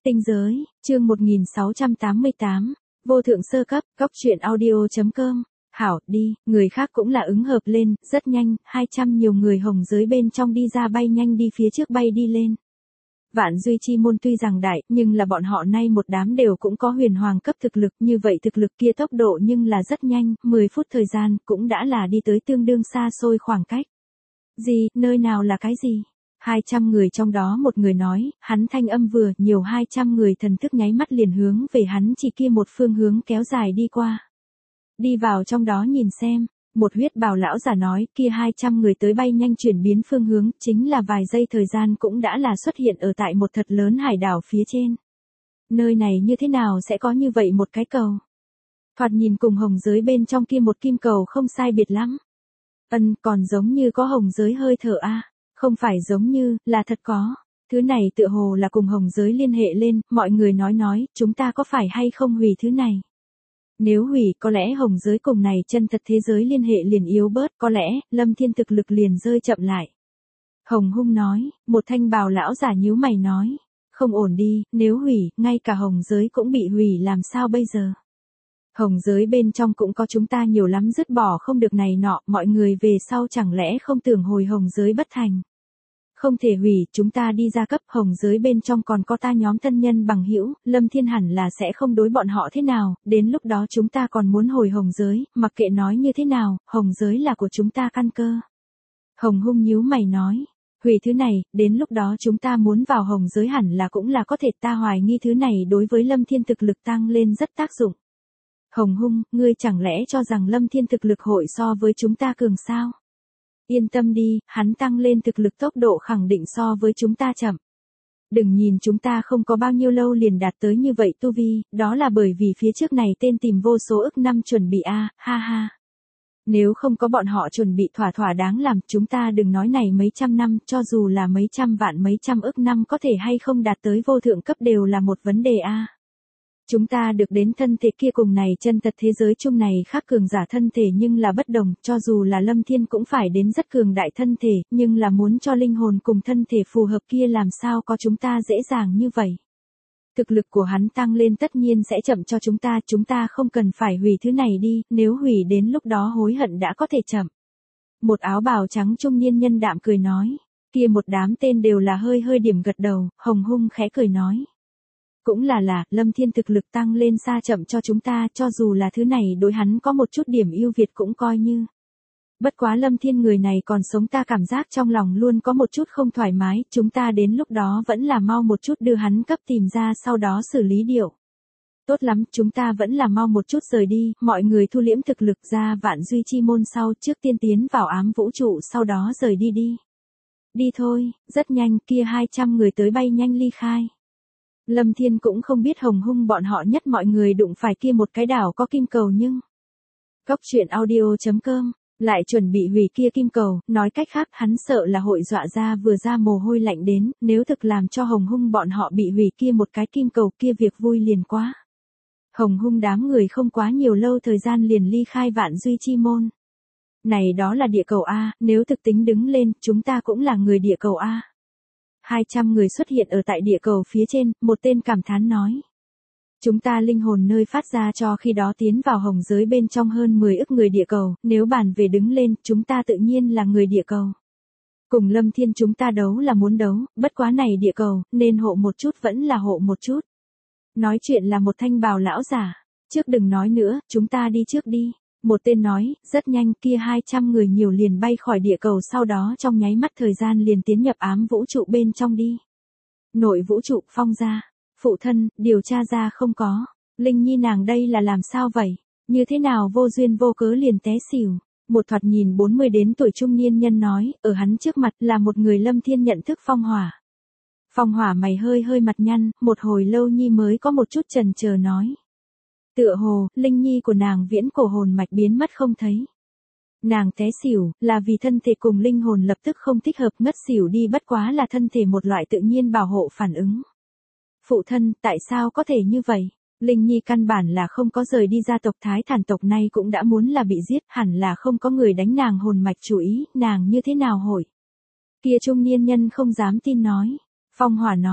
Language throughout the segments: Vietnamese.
Tinh giới, chương 1688, vô thượng sơ cấp, cóc truyện audio.com. Hảo, đi, người khác cũng là ứng hợp lên, rất nhanh, 200 nhiều người hồng giới bên trong đi ra bay nhanh đi phía trước bay đi lên. Vạn Duy Chi môn tuy rằng đại, nhưng là bọn họ nay một đám đều cũng có huyền hoàng cấp thực lực, như vậy thực lực kia tốc độ nhưng là rất nhanh, 10 phút thời gian, cũng đã là đi tới tương đương xa xôi khoảng cách. Gì, nơi nào là cái gì? 200 người trong đó một người nói, hắn thanh âm vừa, nhiều 200 người thần thức nháy mắt liền hướng về hắn chỉ kia một phương hướng kéo dài đi qua. Đi vào trong đó nhìn xem, một huyết bào lão giả nói, kia 200 người tới bay nhanh chuyển biến phương hướng, chính là vài giây thời gian cũng đã là xuất hiện ở tại một thật lớn hải đảo phía trên. Nơi này như thế nào sẽ có như vậy một cái cầu? Thoạt nhìn cùng hồng giới bên trong kia một kim cầu không sai biệt lắm. Còn giống như có hồng giới hơi thở a. Không phải giống như, là thật có. Thứ này tựa hồ là cùng hồng giới liên hệ lên, mọi người nói, chúng ta có phải hay không hủy thứ này? Nếu hủy, có lẽ hồng giới cùng này chân thật thế giới liên hệ liền yếu bớt, có lẽ, Lâm Thiên thực lực liền rơi chậm lại. Hồng Hung nói, một thanh bào lão giả nhíu mày nói, không ổn đi, nếu hủy, ngay cả hồng giới cũng bị hủy làm sao bây giờ? Hồng giới bên trong cũng có chúng ta nhiều lắm dứt bỏ không được này nọ, mọi người về sau chẳng lẽ không tưởng hồi hồng giới bất thành. Không thể hủy, chúng ta đi ra cấp hồng giới bên trong còn có ta nhóm thân nhân bằng hữu, Lâm Thiên hẳn là sẽ không đối bọn họ thế nào, đến lúc đó chúng ta còn muốn hồi hồng giới, mặc kệ nói như thế nào, hồng giới là của chúng ta căn cơ. Hồng Hung nhíu mày nói, hủy thứ này, đến lúc đó chúng ta muốn vào hồng giới hẳn là cũng là có thể, ta hoài nghi thứ này đối với Lâm Thiên thực lực tăng lên rất tác dụng. Hồng Hung, ngươi chẳng lẽ cho rằng Lâm Thiên thực lực hội so với chúng ta cường sao? Yên tâm đi, hắn tăng lên thực lực tốc độ khẳng định so với chúng ta chậm. Đừng nhìn chúng ta không có bao nhiêu lâu liền đạt tới như vậy tu vi, đó là bởi vì phía trước này tên tìm vô số ức năm chuẩn bị ha ha. Nếu không có bọn họ chuẩn bị thỏa đáng làm, chúng ta đừng nói này mấy trăm năm, cho dù là mấy trăm vạn mấy trăm ức năm có thể hay không đạt tới vô thượng cấp đều là một vấn đề Chúng ta được đến thân thể kia cùng này chân thật thế giới chung này khác cường giả thân thể nhưng là bất đồng, cho dù là Lâm Thiên cũng phải đến rất cường đại thân thể, nhưng là muốn cho linh hồn cùng thân thể phù hợp kia làm sao có chúng ta dễ dàng như vậy. Thực lực của hắn tăng lên tất nhiên sẽ chậm cho chúng ta không cần phải hủy thứ này đi, nếu hủy đến lúc đó hối hận đã có thể chậm. Một áo bào trắng trung niên nhân đạm cười nói, kia một đám tên đều là hơi điểm gật đầu, Hồng Hung khẽ cười nói. Cũng là, Lâm Thiên thực lực tăng lên xa chậm cho chúng ta, cho dù là thứ này đối hắn có một chút điểm ưu việt cũng coi như. Bất quá Lâm Thiên người này còn sống ta cảm giác trong lòng luôn có một chút không thoải mái, chúng ta đến lúc đó vẫn là mau một chút đưa hắn cấp tìm ra sau đó xử lý điệu. Tốt lắm, chúng ta vẫn là mau một chút rời đi, mọi người thu liễm thực lực ra Vạn Duy Chi môn sau trước tiên tiến vào ám vũ trụ sau đó rời đi. Đi thôi, rất nhanh kia 200 người tới bay nhanh ly khai. Lâm Thiên cũng không biết Hồng Hung bọn họ nhất mọi người đụng phải kia một cái đảo có kim cầu nhưng. Cóc truyện audio.com, lại chuẩn bị hủy kia kim cầu, nói cách khác hắn sợ là hội dọa ra vừa ra mồ hôi lạnh đến, nếu thực làm cho Hồng Hung bọn họ bị hủy kia một cái kim cầu kia việc vui liền quá. Hồng Hung đám người không quá nhiều lâu thời gian liền ly khai Vạn Duy Chi môn. Này đó là địa cầu A, nếu thực tính đứng lên, chúng ta cũng là người địa cầu A. 200 người xuất hiện ở tại địa cầu phía trên, một tên cảm thán nói. Chúng ta linh hồn nơi phát ra cho khi đó tiến vào hồng giới bên trong hơn 10 ức người địa cầu, nếu bàn về đứng lên, chúng ta tự nhiên là người địa cầu. Cùng Lâm Thiên chúng ta đấu là muốn đấu, bất quá này địa cầu, nên hộ một chút vẫn là hộ một chút. Nói chuyện là một thanh bào lão giả, trước đừng nói nữa, chúng ta đi trước đi. Một tên nói, rất nhanh kia 200 người nhiều liền bay khỏi địa cầu sau đó trong nháy mắt thời gian liền tiến nhập ám vũ trụ bên trong đi. Nội vũ trụ phong ra, phụ thân, điều tra ra không có. Linh Nhi nàng đây là làm sao vậy? Như thế nào vô duyên vô cớ liền té xỉu? Một thoạt nhìn 40 đến tuổi trung niên nhân nói, ở hắn trước mặt là một người Lâm Thiên nhận thức Phong Hỏa. Phong Hỏa mày hơi mặt nhăn, một hồi lâu Nhi mới có một chút chần chờ nói. Tựa hồ, Linh Nhi của nàng viễn cổ hồn mạch biến mất không thấy. Nàng té xỉu, là vì thân thể cùng linh hồn lập tức không thích hợp ngất xỉu đi bất quá là thân thể một loại tự nhiên bảo hộ phản ứng. Phụ thân, tại sao có thể như vậy? Linh Nhi căn bản là không có rời đi gia tộc Thái Thản tộc nay cũng đã muốn là bị giết, hẳn là không có người đánh nàng hồn mạch chủ ý, nàng như thế nào hội? Kia trung niên nhân không dám tin nói. Phong Hỏa nói,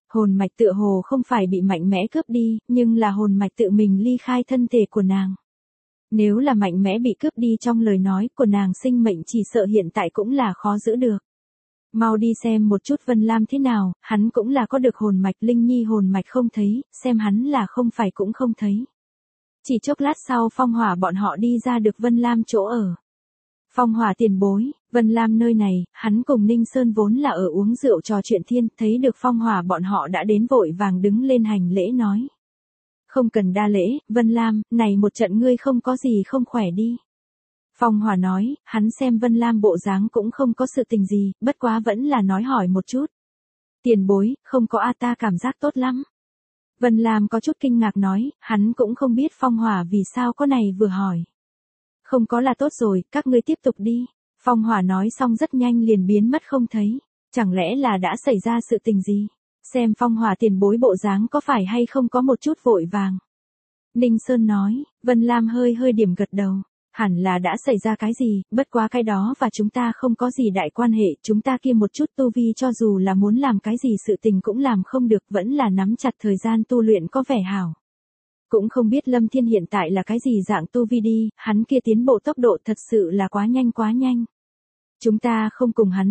Hồn mạch tựa hồ không phải bị mạnh mẽ cướp đi, nhưng là hồn mạch tự mình ly khai thân thể của nàng. Nếu là mạnh mẽ bị cướp đi trong lời nói của nàng sinh mệnh chỉ sợ hiện tại cũng là khó giữ được. Mau đi xem một chút Vân Lam thế nào, hắn cũng là có được hồn mạch. Linh Nhi hồn mạch không thấy, xem hắn là không phải cũng không thấy. Chỉ chốc lát sau Phong Hỏa bọn họ đi ra được Vân Lam chỗ ở. Phong Hỏa tiền bối, Vân Lam nơi này, hắn cùng Ninh Sơn vốn là ở uống rượu trò chuyện thiên, thấy được Phong Hỏa bọn họ đã đến vội vàng đứng lên hành lễ nói. Không cần đa lễ, Vân Lam, này một trận ngươi không có gì không khỏe đi. Phong Hỏa nói, hắn xem Vân Lam bộ dáng cũng không có sự tình gì, bất quá vẫn là nói hỏi một chút. Tiền bối, không có ta cảm giác tốt lắm. Vân Lam có chút kinh ngạc nói, hắn cũng không biết Phong Hỏa vì sao có này vừa hỏi. Không có là tốt rồi, các ngươi tiếp tục đi. Phong Hỏa nói xong rất nhanh liền biến mất không thấy. Chẳng lẽ là đã xảy ra sự tình gì? Xem Phong Hỏa tiền bối bộ dáng có phải hay không có một chút vội vàng. Ninh Sơn nói, Vân Lam hơi điểm gật đầu. Hẳn là đã xảy ra cái gì, bất quá cái đó và chúng ta không có gì đại quan hệ, chúng ta kia một chút tu vi cho dù là muốn làm cái gì sự tình cũng làm không được, vẫn là nắm chặt thời gian tu luyện có vẻ hảo. Cũng không biết Lâm Thiên hiện tại là cái gì dạng tu vi đi, hắn kia tiến bộ tốc độ thật sự là quá nhanh. Chúng ta không cùng hắn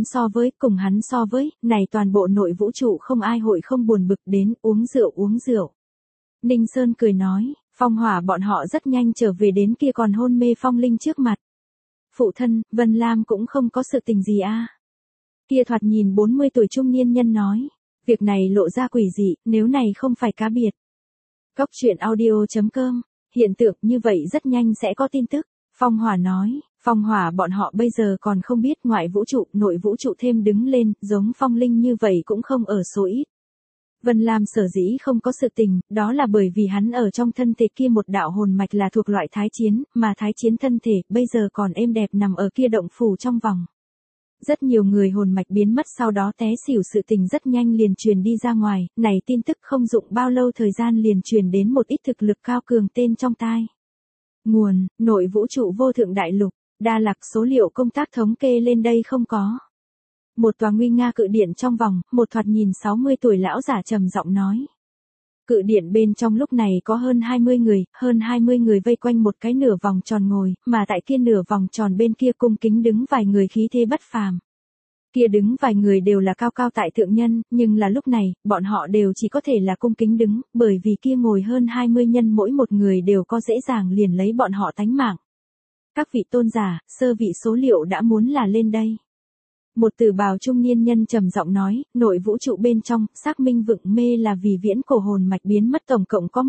so với, này toàn bộ nội vũ trụ không ai hội không buồn bực đến uống rượu. Ninh Sơn cười nói, Phong Hỏa bọn họ rất nhanh trở về đến kia còn hôn mê Phong Linh trước mặt. Phụ thân, Vân Lam cũng không có sự tình gì a. Kia thoạt nhìn 40 tuổi trung niên nhân nói, việc này lộ ra quỷ dị, nếu này không phải cá biệt. Cốc truyện audio.com, hiện tượng như vậy rất nhanh sẽ có tin tức. Phong Hỏa nói, Phong Hỏa bọn họ bây giờ còn không biết ngoại vũ trụ, nội vũ trụ thêm đứng lên, giống Phong Linh như vậy cũng không ở số ít. Vân Lam sở dĩ không có sự tình, đó là bởi vì hắn ở trong thân thể kia một đạo hồn mạch là thuộc loại thái chiến, mà thái chiến thân thể bây giờ còn êm đẹp nằm ở kia động phủ trong vòng. Rất nhiều người hồn mạch biến mất sau đó té xỉu sự tình rất nhanh liền truyền đi ra ngoài, này tin tức không dụng bao lâu thời gian liền truyền đến một ít thực lực cao cường tên trong tai. Nguồn, nội vũ trụ vô thượng đại lục, Đa Lạc số liệu công tác thống kê lên đây không có. Một tòa nguy nga cự điện trong vòng, một thoạt nhìn 60 tuổi lão giả trầm giọng nói. Cự điện bên trong lúc này có hơn 20 người vây quanh một cái nửa vòng tròn ngồi, mà tại kia nửa vòng tròn bên kia cung kính đứng vài người khí thế bất phàm. Kia đứng vài người đều là cao cao tại thượng nhân, nhưng là lúc này, bọn họ đều chỉ có thể là cung kính đứng, bởi vì kia ngồi hơn 20 nhân mỗi một người đều có dễ dàng liền lấy bọn họ tánh mạng. Các vị tôn giả, sơ vị số liệu đã muốn là lên đây. Một tử bào trung niên nhân trầm giọng nói, nội vũ trụ bên trong, xác minh vựng mê là vì viễn cổ hồn mạch biến mất tổng cộng có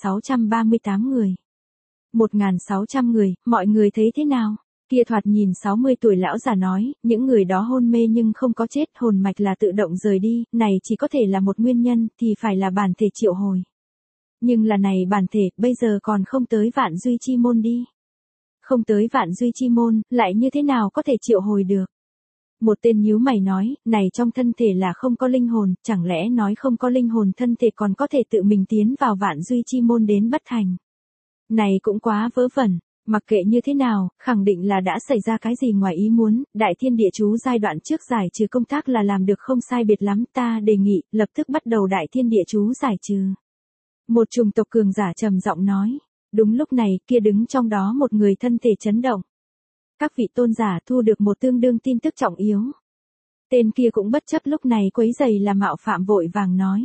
1.638 người. 1.600 người, mọi người thấy thế nào? Kia thoạt nhìn 60 tuổi lão già nói, những người đó hôn mê nhưng không có chết, hồn mạch là tự động rời đi, này chỉ có thể là một nguyên nhân, thì phải là bản thể triệu hồi. Nhưng là này bản thể, bây giờ còn không tới Vạn Duy Chi Môn đi. Không tới Vạn Duy Chi Môn, lại như thế nào có thể triệu hồi được? Một tên nhíu mày nói, này trong thân thể là không có linh hồn, chẳng lẽ nói không có linh hồn thân thể còn có thể tự mình tiến vào Vạn Duy Chi Môn đến bất thành. Này cũng quá vớ vẩn, mặc kệ như thế nào, khẳng định là đã xảy ra cái gì ngoài ý muốn, Đại Thiên Địa Chú giai đoạn trước giải trừ công tác là làm được không sai biệt lắm, ta đề nghị, lập tức bắt đầu Đại Thiên Địa Chú giải trừ. Một chủng tộc cường giả trầm giọng nói, đúng lúc này, kia đứng trong đó một người thân thể chấn động. Các vị tôn giả thu được một tương đương tin tức trọng yếu. Tên kia cũng bất chấp lúc này quấy giày là mạo phạm vội vàng nói.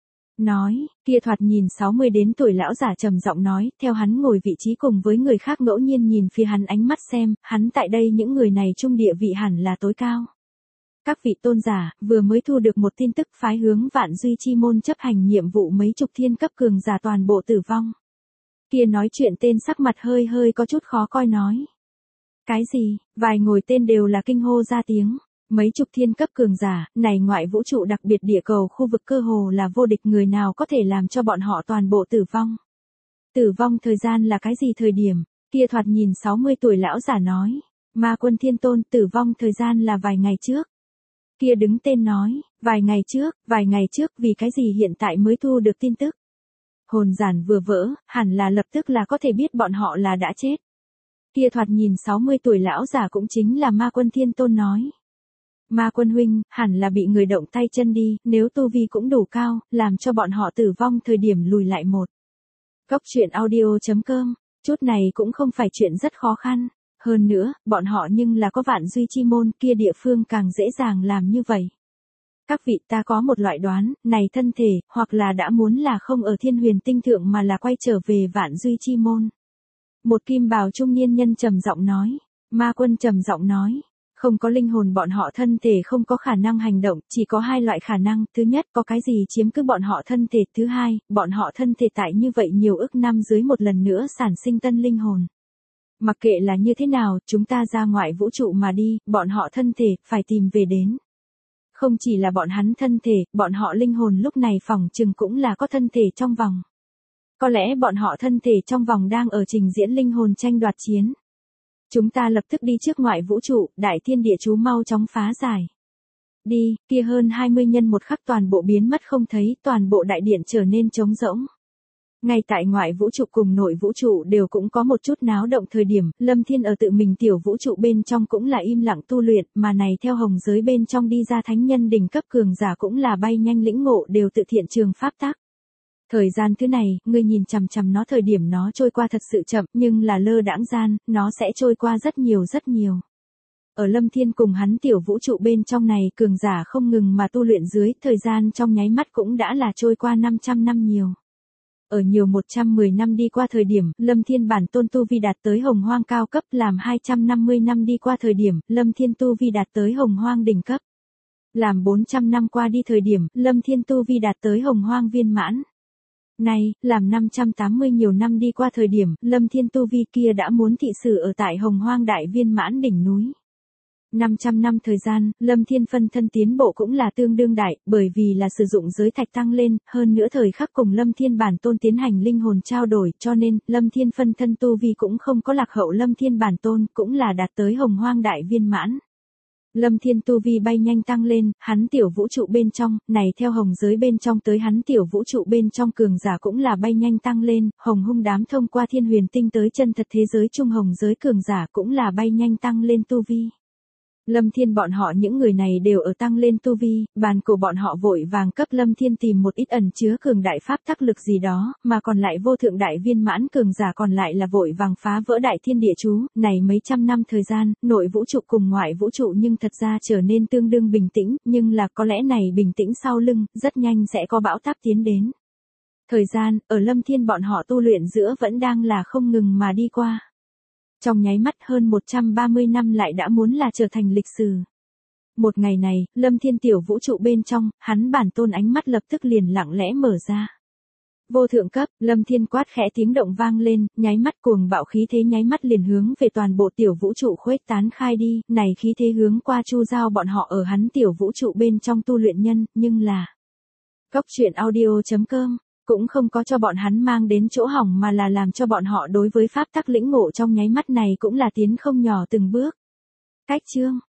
Kia thoạt nhìn 60 đến tuổi lão giả trầm giọng nói, theo hắn ngồi vị trí cùng với người khác ngẫu nhiên nhìn phía hắn ánh mắt xem, hắn tại đây những người này trung địa vị hẳn là tối cao. Các vị tôn giả, vừa mới thu được một tin tức phái hướng Vạn Duy Chi Môn chấp hành nhiệm vụ mấy chục thiên cấp cường giả toàn bộ tử vong. Kia nói chuyện tên sắc mặt hơi có chút khó coi nói. Cái gì, vài ngồi tên đều là kinh hô ra tiếng. Mấy chục thiên cấp cường giả, này ngoại vũ trụ đặc biệt địa cầu khu vực cơ hồ là vô địch, người nào có thể làm cho bọn họ toàn bộ tử vong. Tử vong thời gian là cái gì thời điểm, kia thoạt nhìn 60 tuổi lão giả nói. Ma Quân Thiên Tôn tử vong thời gian là vài ngày trước. Kia đứng tên nói, vài ngày trước vì cái gì hiện tại mới thu được tin tức. Hồn giản vừa vỡ, hẳn là lập tức là có thể biết bọn họ là đã chết. Kia thoạt nhìn 60 tuổi lão giả cũng chính là Ma Quân Thiên Tôn nói. Ma Quân huynh, hẳn là bị người động tay chân đi, nếu tu vi cũng đủ cao, làm cho bọn họ tử vong thời điểm lùi lại một. Cốc truyện audio.com, chút này cũng không phải chuyện rất khó khăn. Hơn nữa, bọn họ nhưng là có Vạn Duy chi môn, kia địa phương càng dễ dàng làm như vậy. Các vị, ta có một loại đoán, này thân thể, hoặc là đã muốn là không ở Thiên Huyền Tinh Thượng mà là quay trở về Vạn Duy chi môn. Một kim bào trung niên nhân trầm giọng nói. Ma Quân trầm giọng nói. Không có linh hồn bọn họ thân thể không có khả năng hành động, chỉ có hai loại khả năng, thứ nhất có cái gì chiếm cứ bọn họ thân thể, thứ hai, bọn họ thân thể tại như vậy nhiều ức năm dưới một lần nữa sản sinh tân linh hồn. Mặc kệ là như thế nào, chúng ta ra ngoại vũ trụ mà đi, bọn họ thân thể, phải tìm về đến. Không chỉ là bọn hắn thân thể, bọn họ linh hồn lúc này phỏng chừng cũng là có thân thể trong vòng. Có lẽ bọn họ thân thể trong vòng đang ở trình diễn linh hồn tranh đoạt chiến. Chúng ta lập tức đi trước ngoại vũ trụ, đại thiên địa chú mau chóng phá giải. Đi, kia hơn 20 nhân một khắc toàn bộ biến mất không thấy, toàn bộ đại điện trở nên trống rỗng. Ngay tại ngoại vũ trụ cùng nội vũ trụ đều cũng có một chút náo động thời điểm, Lâm Thiên ở tự mình tiểu vũ trụ bên trong cũng là im lặng tu luyện, mà này theo hồng giới bên trong đi ra thánh nhân đỉnh cấp cường giả cũng là bay nhanh lĩnh ngộ đều tự thiện trường pháp tắc. Thời gian thứ này, ngươi nhìn chằm chằm nó thời điểm nó trôi qua thật sự chậm, nhưng là lơ đãng gian, nó sẽ trôi qua rất nhiều rất nhiều. Ở Lâm Thiên cùng hắn tiểu vũ trụ bên trong này, cường giả không ngừng mà tu luyện dưới, thời gian trong nháy mắt cũng đã là trôi qua 500 năm nhiều. Ở nhiều 110 năm đi qua thời điểm, Lâm Thiên bản tôn tu vi đạt tới hồng hoang cao cấp, làm 250 năm đi qua thời điểm, Lâm Thiên tu vi đạt tới hồng hoang đỉnh cấp. Làm 400 năm qua đi thời điểm, Lâm Thiên tu vi đạt tới hồng hoang viên mãn. Này, làm 580 nhiều năm đi qua thời điểm, Lâm Thiên tu vi kia đã muốn thị sử ở tại hồng hoang đại viên mãn đỉnh núi. 500 năm thời gian, Lâm Thiên phân thân tiến bộ cũng là tương đương đại, bởi vì là sử dụng giới thạch tăng lên, hơn nữa thời khắc cùng Lâm Thiên bản tôn tiến hành linh hồn trao đổi, cho nên, Lâm Thiên phân thân tu vi cũng không có lạc hậu Lâm Thiên bản tôn, cũng là đạt tới hồng hoang đại viên mãn. Lâm Thiên tu vi bay nhanh tăng lên, hắn tiểu vũ trụ bên trong, này theo hồng giới bên trong tới hắn tiểu vũ trụ bên trong cường giả cũng là bay nhanh tăng lên, hồng hung đám thông qua Thiên Huyền Tinh tới chân thật thế giới trung hồng giới cường giả cũng là bay nhanh tăng lên tu vi. Lâm Thiên bọn họ những người này đều ở tăng lên tu vi, bàn cổ bọn họ vội vàng cấp Lâm Thiên tìm một ít ẩn chứa cường đại pháp tắc lực gì đó, mà còn lại vô thượng đại viên mãn cường giả còn lại là vội vàng phá vỡ đại thiên địa chú, này mấy trăm năm thời gian, nội vũ trụ cùng ngoại vũ trụ nhưng thật ra trở nên tương đương bình tĩnh, nhưng là có lẽ này bình tĩnh sau lưng, rất nhanh sẽ có bão táp tiến đến. Thời gian, ở Lâm Thiên bọn họ tu luyện giữa vẫn đang là không ngừng mà đi qua. Trong nháy mắt hơn 130 năm lại đã muốn là trở thành lịch sử. Một ngày này, Lâm Thiên tiểu vũ trụ bên trong, hắn bản tôn ánh mắt lập tức liền lặng lẽ mở ra. Vô thượng cấp, Lâm Thiên quát khẽ tiếng động vang lên, nháy mắt cuồng bạo khí thế nháy mắt liền hướng về toàn bộ tiểu vũ trụ khuếch tán khai đi, này khí thế hướng qua Chu Giao bọn họ ở hắn tiểu vũ trụ bên trong tu luyện nhân, nhưng là Cốc truyện audio.com cũng không có cho bọn hắn mang đến chỗ hỏng mà là làm cho bọn họ đối với pháp tắc lĩnh ngộ trong nháy mắt này cũng là tiến không nhỏ từng bước. Cách chương